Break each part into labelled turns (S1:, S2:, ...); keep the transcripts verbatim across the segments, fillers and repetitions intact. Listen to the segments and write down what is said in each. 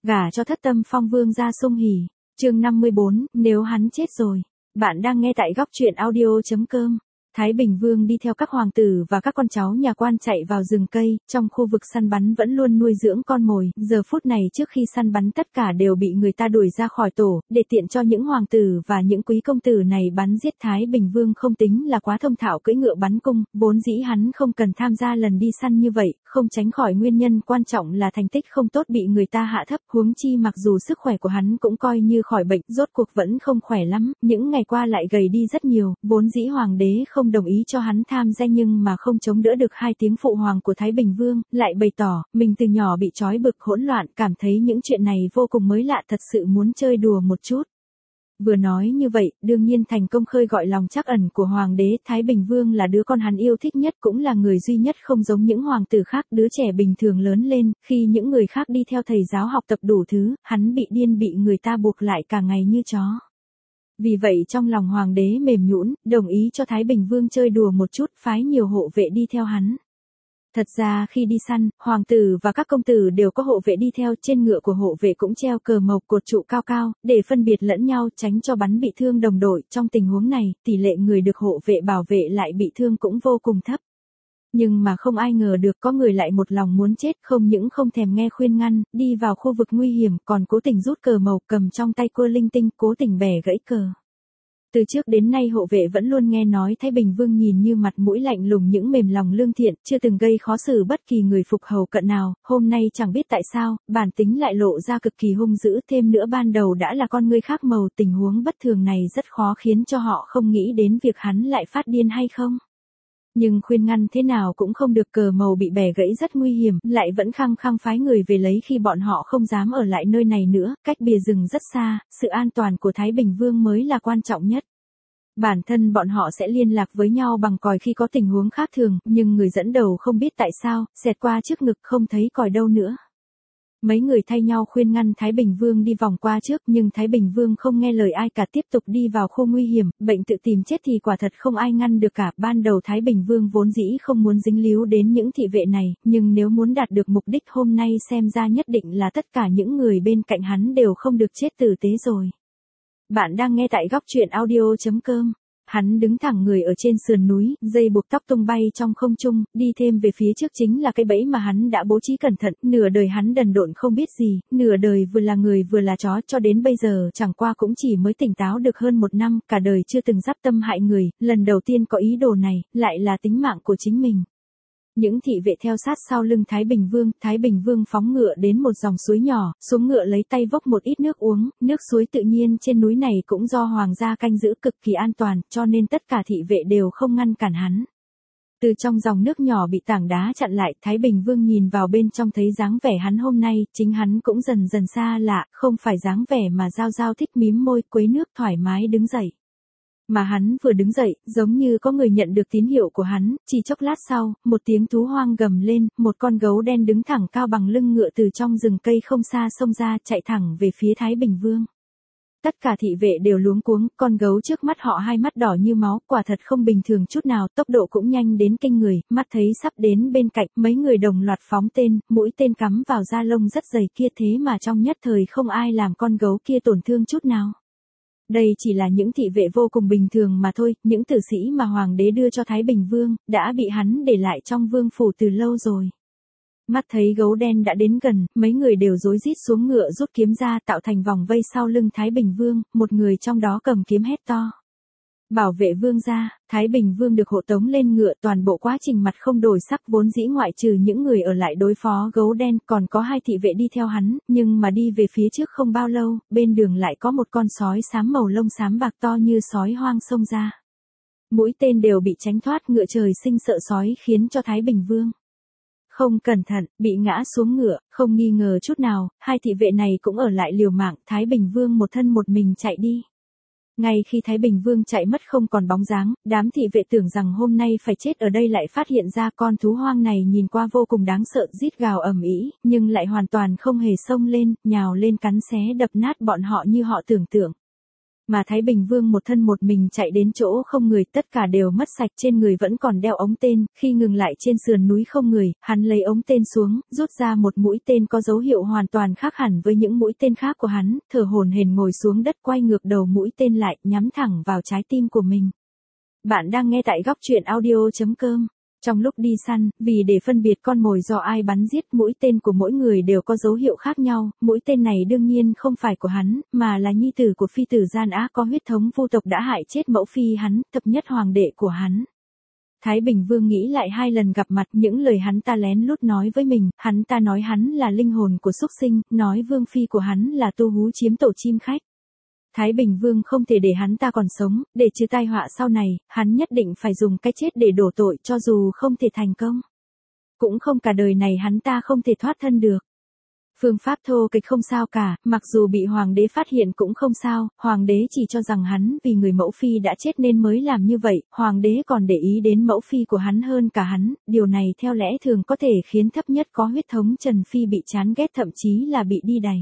S1: Gả cho thất tâm phong vương gia sung hỉ. Chương năm mươi bốn, nếu hắn chết rồi. Bạn đang nghe tại góc truyện audio.com. Thái Bình Vương đi theo các hoàng tử và các con cháu nhà quan chạy vào rừng cây, trong khu vực săn bắn vẫn luôn nuôi dưỡng con mồi, giờ phút này trước khi săn bắn tất cả đều bị người ta đuổi ra khỏi tổ, để tiện cho những hoàng tử và những quý công tử này bắn giết. Thái Bình Vương không tính là quá thông thạo cưỡi ngựa bắn cung, vốn dĩ hắn không cần tham gia lần đi săn như vậy, không tránh khỏi nguyên nhân quan trọng là thành tích không tốt bị người ta hạ thấp, huống chi mặc dù sức khỏe của hắn cũng coi như khỏi bệnh, rốt cuộc vẫn không khỏe lắm, những ngày qua lại gầy đi rất nhiều, vốn dĩ hoàng đế không đồng ý cho hắn tham gia nhưng mà không chống đỡ được hai tiếng phụ hoàng của Thái Bình Vương, lại bày tỏ, mình từ nhỏ bị trói bực hỗn loạn, cảm thấy những chuyện này vô cùng mới lạ, thật sự muốn chơi đùa một chút. Vừa nói như vậy, đương nhiên thành công khơi gọi lòng trắc ẩn của hoàng đế. Thái Bình Vương là đứa con hắn yêu thích nhất, cũng là người duy nhất không giống những hoàng tử khác, đứa trẻ bình thường lớn lên, khi những người khác đi theo thầy giáo học tập đủ thứ, hắn bị điên, bị người ta buộc lại cả ngày như chó. Vì vậy trong lòng hoàng đế mềm nhũn, đồng ý cho Thái Bình Vương chơi đùa một chút, phái nhiều hộ vệ đi theo hắn. Thật ra khi đi săn, hoàng tử và các công tử đều có hộ vệ đi theo, trên ngựa của hộ vệ cũng treo cờ mộc cột trụ cao cao, để phân biệt lẫn nhau, tránh cho bắn bị thương đồng đội. Trong tình huống này, tỷ lệ người được hộ vệ bảo vệ lại bị thương cũng vô cùng thấp. Nhưng mà không ai ngờ được có người lại một lòng muốn chết, không những không thèm nghe khuyên ngăn, đi vào khu vực nguy hiểm, còn cố tình rút cờ mộc cầm trong tay cua linh tinh, cố tình bẻ gãy cờ. Từ trước đến nay hộ vệ vẫn luôn nghe nói Thái Bình Vương nhìn như mặt mũi lạnh lùng những mềm lòng lương thiện, chưa từng gây khó xử bất kỳ người phục hầu cận nào, hôm nay chẳng biết tại sao, bản tính lại lộ ra cực kỳ hung dữ, thêm nữa ban đầu đã là con ngươi khác màu, tình huống bất thường này rất khó khiến cho họ không nghĩ đến việc hắn lại phát điên hay không. Nhưng khuyên ngăn thế nào cũng không được, cờ màu bị bẻ gãy rất nguy hiểm, lại vẫn khăng khăng phái người về lấy khi bọn họ không dám ở lại nơi này nữa, cách bìa rừng rất xa, sự an toàn của Thái Bình Vương mới là quan trọng nhất. Bản thân bọn họ sẽ liên lạc với nhau bằng còi khi có tình huống khác thường, nhưng người dẫn đầu không biết tại sao, xẹt qua trước ngực không thấy còi đâu nữa. Mấy người thay nhau khuyên ngăn Thái Bình Vương đi vòng qua trước, nhưng Thái Bình Vương không nghe lời ai cả, tiếp tục đi vào khu nguy hiểm, bệnh tự tìm chết thì quả thật không ai ngăn được cả. Ban đầu Thái Bình Vương vốn dĩ không muốn dính líu đến những thị vệ này, nhưng nếu muốn đạt được mục đích hôm nay xem ra nhất định là tất cả những người bên cạnh hắn đều không được chết tử tế rồi. Bạn đang nghe tại góc truyện audio.com. Hắn đứng thẳng người ở trên sườn núi, dây buộc tóc tung bay trong không trung, đi thêm về phía trước chính là cái bẫy mà hắn đã bố trí cẩn thận. Nửa đời hắn đần độn không biết gì, nửa đời vừa là người vừa là chó, cho đến bây giờ chẳng qua cũng chỉ mới tỉnh táo được hơn một năm, cả đời chưa từng giáp tâm hại người, lần đầu tiên có ý đồ này, lại là tính mạng của chính mình. Những thị vệ theo sát sau lưng Thái Bình Vương, Thái Bình Vương phóng ngựa đến một dòng suối nhỏ, xuống ngựa lấy tay vốc một ít nước uống, nước suối tự nhiên trên núi này cũng do hoàng gia canh giữ cực kỳ an toàn, cho nên tất cả thị vệ đều không ngăn cản hắn. Từ trong dòng nước nhỏ bị tảng đá chặn lại, Thái Bình Vương nhìn vào bên trong thấy dáng vẻ hắn hôm nay, chính hắn cũng dần dần xa lạ, không phải dáng vẻ mà Giao Giao thích, mím môi quấy nước thoải mái đứng dậy. Mà hắn vừa đứng dậy, giống như có người nhận được tín hiệu của hắn, chỉ chốc lát sau, một tiếng thú hoang gầm lên, một con gấu đen đứng thẳng cao bằng lưng ngựa từ trong rừng cây không xa xông ra, chạy thẳng về phía Thái Bình Vương. Tất cả thị vệ đều luống cuống, con gấu trước mắt họ hai mắt đỏ như máu, quả thật không bình thường chút nào, tốc độ cũng nhanh đến kinh người, mắt thấy sắp đến bên cạnh, mấy người đồng loạt phóng tên, mũi tên cắm vào da lông rất dày kia, thế mà trong nhất thời không ai làm con gấu kia tổn thương chút nào. Đây chỉ là những thị vệ vô cùng bình thường mà thôi, những tử sĩ mà hoàng đế đưa cho Thái Bình Vương, đã bị hắn để lại trong vương phủ từ lâu rồi. Mắt thấy gấu đen đã đến gần, mấy người đều rối rít xuống ngựa rút kiếm ra, tạo thành vòng vây sau lưng Thái Bình Vương, một người trong đó cầm kiếm hét to. Bảo vệ vương gia. Thái Bình Vương được hộ tống lên ngựa, toàn bộ quá trình mặt không đổi sắc, vốn dĩ ngoại trừ những người ở lại đối phó gấu đen, còn có hai thị vệ đi theo hắn, nhưng mà đi về phía trước không bao lâu, bên đường lại có một con sói xám màu lông xám bạc to như sói hoang xông ra. Mũi tên đều bị tránh thoát, ngựa trời sinh sợ sói khiến cho Thái Bình Vương không cẩn thận, bị ngã xuống ngựa, không nghi ngờ chút nào, hai thị vệ này cũng ở lại liều mạng, Thái Bình Vương một thân một mình chạy đi. Ngay khi Thái Bình Vương chạy mất không còn bóng dáng, đám thị vệ tưởng rằng hôm nay phải chết ở đây lại phát hiện ra con thú hoang này nhìn qua vô cùng đáng sợ, rít gào ầm ĩ, nhưng lại hoàn toàn không hề xông lên, nhào lên cắn xé đập nát bọn họ như họ tưởng tượng. Mà Thái Bình Vương một thân một mình chạy đến chỗ không người, tất cả đều mất sạch, trên người vẫn còn đeo ống tên, khi ngừng lại trên sườn núi không người, hắn lấy ống tên xuống, rút ra một mũi tên có dấu hiệu hoàn toàn khác hẳn với những mũi tên khác của hắn, thở hổn hển ngồi xuống đất quay ngược đầu mũi tên lại, nhắm thẳng vào trái tim của mình. Bạn đang nghe tại góc truyện audio.com. Trong lúc đi săn, vì để phân biệt con mồi do ai bắn giết, mũi tên của mỗi người đều có dấu hiệu khác nhau, mũi tên này đương nhiên không phải của hắn, mà là nhi tử của phi tử gian ác có huyết thống vu tộc đã hại chết mẫu phi hắn, thập nhất hoàng đệ của hắn. Thái Bình Vương nghĩ lại hai lần gặp mặt, những lời hắn ta lén lút nói với mình, hắn ta nói hắn là linh hồn của súc sinh, nói vương phi của hắn là tu hú chiếm tổ chim khách. Thái Bình Vương không thể để hắn ta còn sống, để trừ tai họa sau này, hắn nhất định phải dùng cái chết để đổ tội cho dù không thể thành công. Cũng không cả đời này hắn ta không thể thoát thân được. Phương pháp thô kịch không sao cả, mặc dù bị hoàng đế phát hiện cũng không sao, hoàng đế chỉ cho rằng hắn vì người mẫu phi đã chết nên mới làm như vậy, hoàng đế còn để ý đến mẫu phi của hắn hơn cả hắn, điều này theo lẽ thường có thể khiến thấp nhất có huyết thống Trần Phi bị chán ghét, thậm chí là bị đi đày.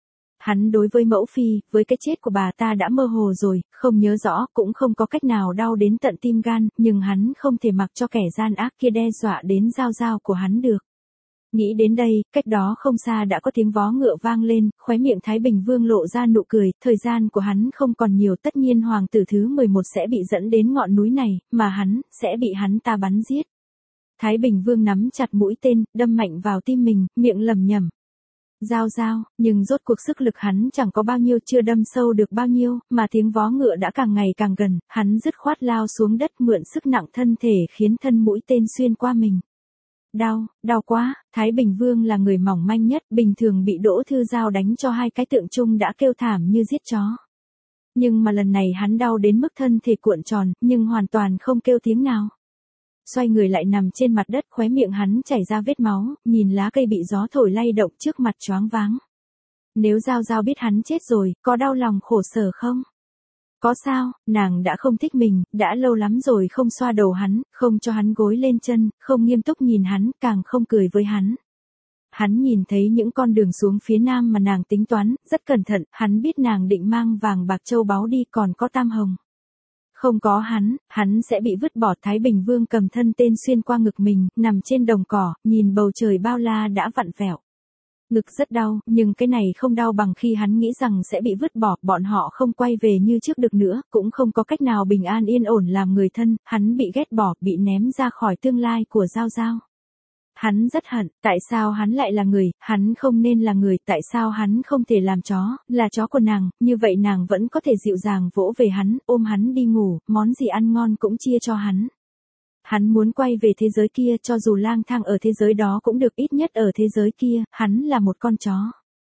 S1: Hắn đối với mẫu phi, với cái chết của bà ta đã mơ hồ rồi, không nhớ rõ, cũng không có cách nào đau đến tận tim gan, nhưng hắn không thể mặc cho kẻ gian ác kia đe dọa đến giao giao của hắn được. Nghĩ đến đây, cách đó không xa đã có tiếng vó ngựa vang lên, khóe miệng Thái Bình Vương lộ ra nụ cười, thời gian của hắn không còn nhiều, tất nhiên hoàng tử thứ mười một sẽ bị dẫn đến ngọn núi này, mà hắn, sẽ bị hắn ta bắn giết. Thái Bình Vương nắm chặt mũi tên, đâm mạnh vào tim mình, miệng lẩm nhẩm. Giao giao, nhưng rốt cuộc sức lực hắn chẳng có bao nhiêu, chưa đâm sâu được bao nhiêu, mà tiếng vó ngựa đã càng ngày càng gần, hắn dứt khoát lao xuống đất mượn sức nặng thân thể khiến thân mũi tên xuyên qua mình. Đau, đau quá, Thái Bình Vương là người mỏng manh nhất, bình thường bị Đỗ Thư Giao đánh cho hai cái tượng chung đã kêu thảm như giết chó. Nhưng mà lần này hắn đau đến mức thân thể cuộn tròn, nhưng hoàn toàn không kêu tiếng nào. Xoay người lại nằm trên mặt đất, khóe miệng hắn chảy ra vết máu, nhìn lá cây bị gió thổi lay động trước mặt choáng váng. Nếu Giao Giao biết hắn chết rồi, có đau lòng khổ sở không? Có sao, nàng đã không thích mình, đã lâu lắm rồi không xoa đầu hắn, không cho hắn gối lên chân, không nghiêm túc nhìn hắn, càng không cười với hắn. Hắn nhìn thấy những con đường xuống phía nam mà nàng tính toán, rất cẩn thận, hắn biết nàng định mang vàng bạc châu báu đi, còn có tam hồng. Không có hắn, hắn sẽ bị vứt bỏ. Thái Bình Vương cầm thân tên xuyên qua ngực mình, nằm trên đồng cỏ, nhìn bầu trời bao la đã vặn vẹo. Ngực rất đau, nhưng cái này không đau bằng khi hắn nghĩ rằng sẽ bị vứt bỏ, bọn họ không quay về như trước được nữa, cũng không có cách nào bình an yên ổn làm người thân, hắn bị ghét bỏ, bị ném ra khỏi tương lai của Giao Giao. Hắn rất hận, tại sao hắn lại là người, hắn không nên là người, tại sao hắn không thể làm chó, là chó của nàng, như vậy nàng vẫn có thể dịu dàng vỗ về hắn, ôm hắn đi ngủ, món gì ăn ngon cũng chia cho hắn. Hắn muốn quay về thế giới kia, cho dù lang thang ở thế giới đó cũng được, ít nhất ở thế giới kia, hắn là một con chó.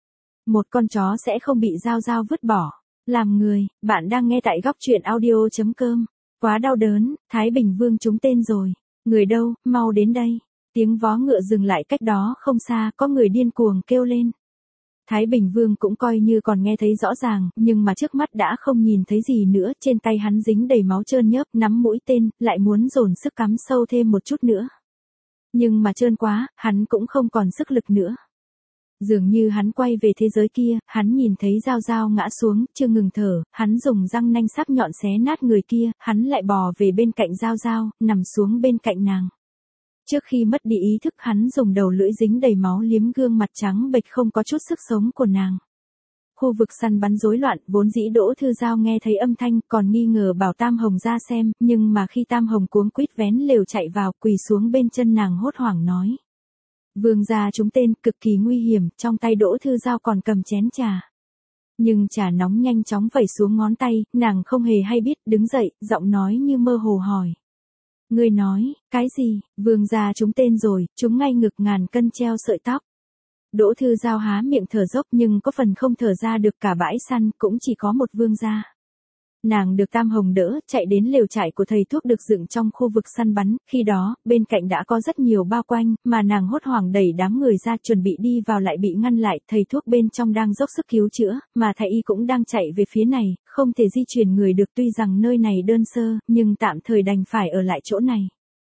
S1: Một con chó sẽ không bị Giao Giao vứt bỏ. Làm người, bạn đang nghe tại góc truyện audio.com. Quá đau đớn, Thái Bình Vương trúng tên rồi. Người đâu, mau đến đây. Tiếng vó ngựa dừng lại cách đó không xa, có người điên cuồng kêu lên. Thái Bình Vương cũng coi như còn nghe thấy rõ ràng, nhưng mà trước mắt đã không nhìn thấy gì nữa, trên tay hắn dính đầy máu trơn nhớp, nắm mũi tên, lại muốn dồn sức cắm sâu thêm một chút nữa. Nhưng mà trơn quá, hắn cũng không còn sức lực nữa. Dường như hắn quay về thế giới kia, hắn nhìn thấy Giao Giao ngã xuống, chưa ngừng thở, hắn dùng răng nanh sắc nhọn xé nát người kia, hắn lại bò về bên cạnh Giao Giao, nằm xuống bên cạnh nàng. Trước khi mất đi ý thức, hắn dùng đầu lưỡi dính đầy máu liếm gương mặt trắng bệch không có chút sức sống của nàng. Khu vực săn bắn rối loạn, vốn dĩ Đỗ Thư Giao nghe thấy âm thanh, còn nghi ngờ bảo Tam Hồng ra xem, nhưng mà khi Tam Hồng cuống quýt vén lều chạy vào, quỳ xuống bên chân nàng hốt hoảng nói. Vương gia trúng tên, cực kỳ nguy hiểm, trong tay Đỗ Thư Giao còn cầm chén trà. Nhưng trà nóng nhanh chóng vẩy xuống ngón tay, nàng không hề hay biết, đứng dậy, giọng nói như mơ hồ hỏi. Ngươi nói, cái gì, vương gia trúng tên rồi, trúng ngay ngực, ngàn cân treo sợi tóc. Đỗ Thư Giao há miệng thở dốc nhưng có phần không thở ra được, cả bãi săn cũng chỉ có một vương gia. Nàng được Tam Hồng đỡ, chạy đến lều trại của thầy thuốc được dựng trong khu vực săn bắn, khi đó, bên cạnh đã có rất nhiều bao quanh, mà nàng hốt hoảng đẩy đám người ra chuẩn bị đi vào lại bị ngăn lại, thầy thuốc bên trong đang dốc sức cứu chữa, mà thầy y cũng đang chạy về phía này, không thể di chuyển người được, tuy rằng nơi này đơn sơ, nhưng tạm thời đành phải ở lại chỗ này.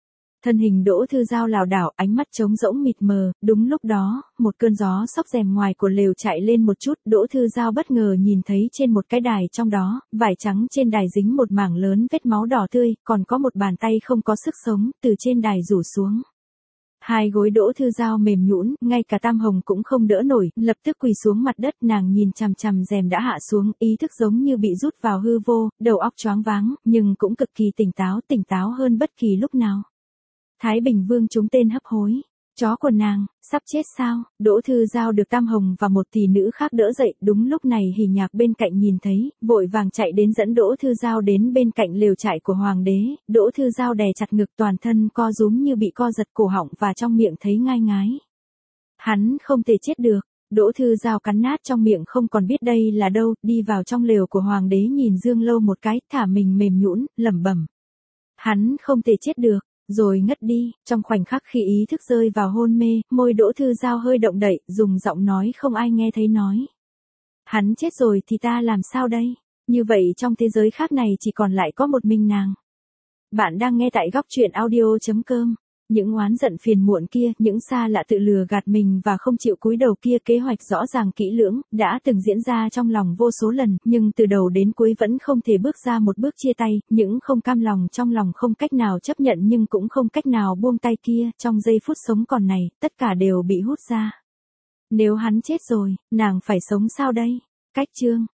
S1: Thân hình Đỗ Thư Giao lảo đảo, ánh mắt trống rỗng mịt mờ, đúng lúc đó, một cơn gió xốc rèm ngoài của lều chạy lên một chút, Đỗ Thư Giao bất ngờ nhìn thấy trên một cái đài trong đó, vải trắng trên đài dính một mảng lớn vết máu đỏ tươi, còn có một bàn tay không có sức sống, từ trên đài rủ xuống. Hai gối Đỗ Thư Giao mềm nhũn, ngay cả Tam Hồng cũng không đỡ nổi, lập tức quỳ xuống mặt đất, nàng nhìn chằm chằm rèm đã hạ xuống, ý thức giống như bị rút vào hư vô, đầu óc choáng váng, nhưng cũng cực kỳ tỉnh táo, tỉnh táo hơn bất kỳ lúc nào. Thái Bình Vương trúng tên hấp hối. Chó của nàng, sắp chết sao? Đỗ Thư Giao được Tam Hồng và một tỷ nữ khác đỡ dậy, đúng lúc này Hỉ Nhạc bên cạnh nhìn thấy, vội vàng chạy đến dẫn Đỗ Thư Giao đến bên cạnh lều trại của hoàng đế, Đỗ Thư Giao đè chặt ngực, toàn thân co rúm như bị co giật, cổ họng và trong miệng thấy ngai ngái. Hắn không thể chết được. Đỗ Thư Giao cắn nát trong miệng, không còn biết đây là đâu, đi vào trong lều của hoàng đế nhìn Dương Lâu một cái, thả mình mềm nhũn, lẩm bẩm. Hắn không thể chết được. Rồi ngất đi, trong khoảnh khắc khi ý thức rơi vào hôn mê, môi Đỗ Thư Giao hơi động đậy, dùng giọng nói không ai nghe thấy nói. Hắn chết rồi thì ta làm sao đây? Như vậy trong thế giới khác này chỉ còn lại có một mình nàng. Bạn đang nghe tại góc truyện audio chấm com. Những oán giận phiền muộn kia, những xa lạ tự lừa gạt mình và không chịu cúi đầu kia, kế hoạch rõ ràng kỹ lưỡng, đã từng diễn ra trong lòng vô số lần, nhưng từ đầu đến cuối vẫn không thể bước ra một bước chia tay, những không cam lòng trong lòng không cách nào chấp nhận nhưng cũng không cách nào buông tay kia, trong giây phút sống còn này, tất cả đều bị hút ra. Nếu hắn chết rồi, nàng phải sống sao đây? Cách chương